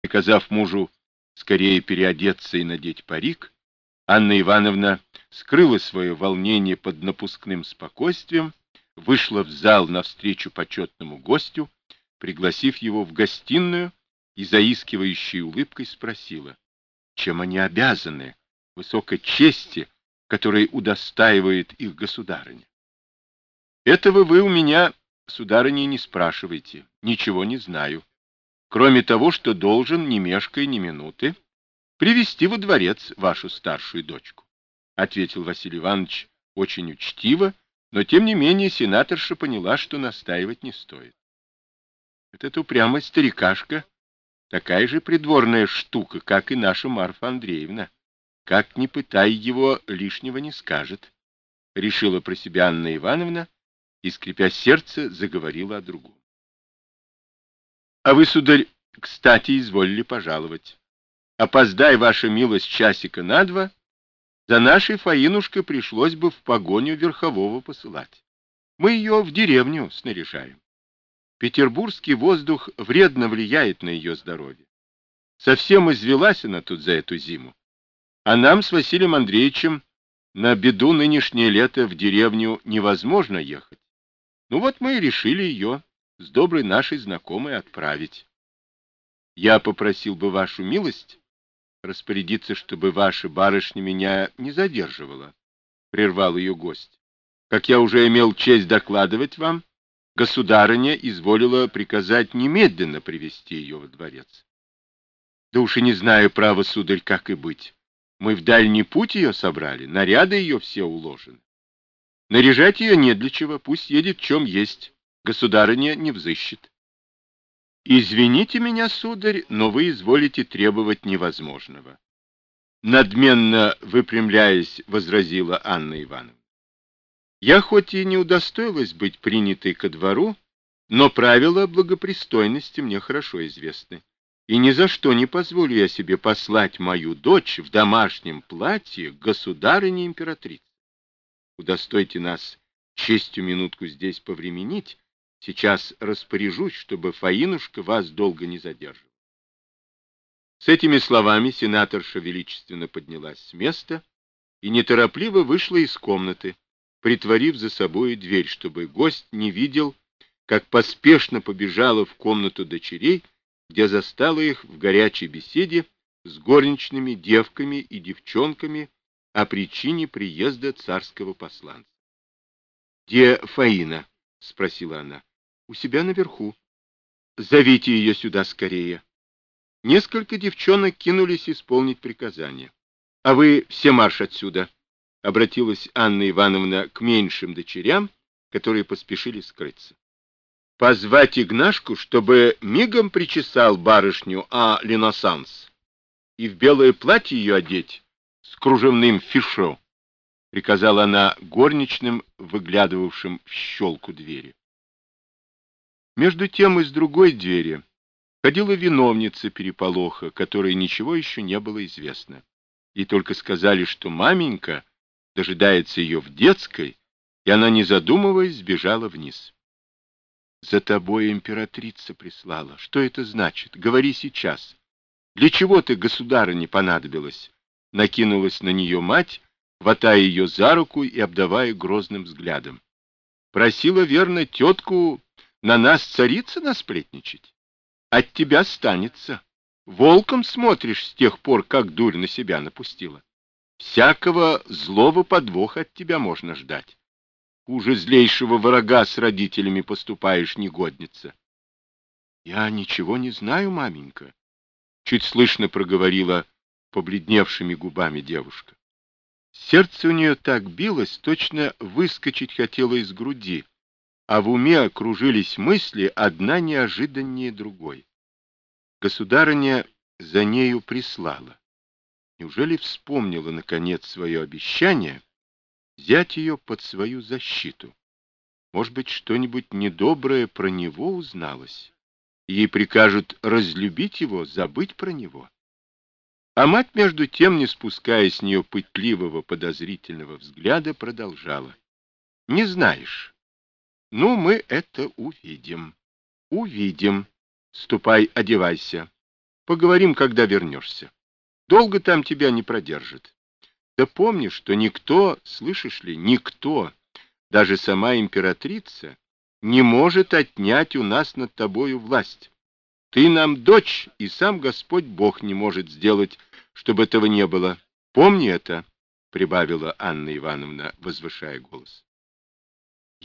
Приказав мужу скорее переодеться и надеть парик, Анна Ивановна скрыла свое волнение под напускным спокойствием, вышла в зал навстречу почетному гостю, пригласив его в гостиную и заискивающей улыбкой спросила, чем они обязаны высокой чести, которой удостаивает их государыня. Этого вы у меня, сударыня, не спрашивайте, ничего не знаю, кроме того, что должен, не мешкая ни минуты, привести во дворец вашу старшую дочку, ответил Василий Иванович очень учтиво, но тем не менее сенаторша поняла, что настаивать не стоит. Этот упрямый старикашка такая же придворная штука, как и наша Марфа Андреевна. Как ни пытай его, лишнего не скажет, решила про себя Анна Ивановна и, скрипя сердце, заговорила о другом. А вы, сударь, кстати, изволили пожаловать. Опоздай, ваша милость, часика на два, за нашей Фаинушкой пришлось бы в погоню верхового посылать. Мы ее в деревню снаряжаем. Петербургский воздух вредно влияет на ее здоровье. Совсем извелась она тут за эту зиму. А нам с Василием Андреевичем на беду нынешнее лето в деревню невозможно ехать. Ну вот мы и решили ее с доброй нашей знакомой отправить. Я попросил бы вашу милость распорядиться, чтобы ваша барышня меня не задерживала, — прервал ее гость. Как я уже имел честь докладывать вам, государыня изволила приказать немедленно привести ее во дворец. Да уж и не знаю, право, сударь, как и быть. Мы в дальний путь ее собрали, наряды ее все уложены. Наряжать ее не для чего, пусть едет в чем есть, государыня не взыщет. Извините меня, сударь, но вы изволите требовать невозможного. Надменно выпрямляясь, возразила Анна Ивановна. Я хоть и не удостоилась быть принятой ко двору, но правила благопристойности мне хорошо известны. И ни за что не позволю я себе послать мою дочь в домашнем платье к государыне-императрице. Удостойте нас честью минутку здесь повременить. Сейчас распоряжусь, чтобы Фаинушка вас долго не задерживала. С этими словами сенаторша величественно поднялась с места и неторопливо вышла из комнаты, притворив за собой дверь, чтобы гость не видел, как поспешно побежала в комнату дочерей, где застала их в горячей беседе с горничными девками и девчонками о причине приезда царского посланца. — Где Фаина? — спросила она. — У себя наверху. — Зовите ее сюда скорее. Несколько девчонок кинулись исполнить приказание. — А вы все марш отсюда! — обратилась Анна Ивановна к меньшим дочерям, которые поспешили скрыться. Позвать Игнашку, чтобы мигом причесал барышню Леносанс и в белое платье ее одеть с кружевным фишо, приказала она горничным, выглядывавшим в щелку двери. Между тем из другой двери ходила виновница переполоха, которой ничего еще не было известно. И только сказали, что маменька дожидается ее в детской, и она, не задумываясь, сбежала вниз. За тобой императрица прислала. Что это значит? Говори сейчас. Для чего ты, государыне, понадобилась? Накинулась на нее мать, хватая ее за руку и обдавая грозным взглядом. Просила, верно, тетку на нас царица насплетничать? От тебя станется. Волком смотришь с тех пор, как дурь на себя напустила. Всякого злого подвоха от тебя можно ждать. Хуже злейшего врага с родителями поступаешь, негодница. — Я ничего не знаю, маменька, — чуть слышно проговорила побледневшими губами девушка. Сердце у нее так билось, точно выскочить хотело из груди, а в уме окружились мысли, одна неожиданнее другой. Государыня за нею прислала. Неужели вспомнила, наконец, свое обещание взять ее под свою защиту? Может быть, что-нибудь недоброе про него узналось? Ей прикажут разлюбить его, забыть про него. А мать, между тем, не спуская с нее пытливого, подозрительного взгляда, продолжала. — Не знаешь? Ну, мы это увидим. Увидим. Ступай, одевайся. Поговорим, когда вернешься. Долго там тебя не продержит. Да помни, что никто, слышишь ли, никто, даже сама императрица, не может отнять у нас над тобою власть. Ты нам дочь, и сам Господь Бог не может сделать, чтобы этого не было. Помни это, — прибавила Анна Ивановна, возвышая голос.